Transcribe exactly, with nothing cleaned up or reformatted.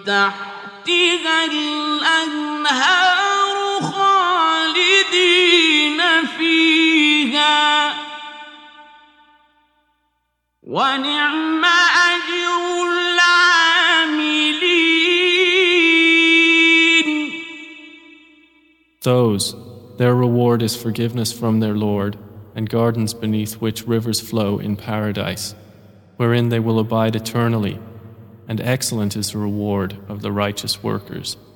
تحتها الأنهار خالدين فيها ونعم أجر العاملين. Those, their reward is forgiveness from their Lord, and gardens beneath which rivers flow in paradise, wherein they will abide eternally, and excellent is the reward of the righteous workers.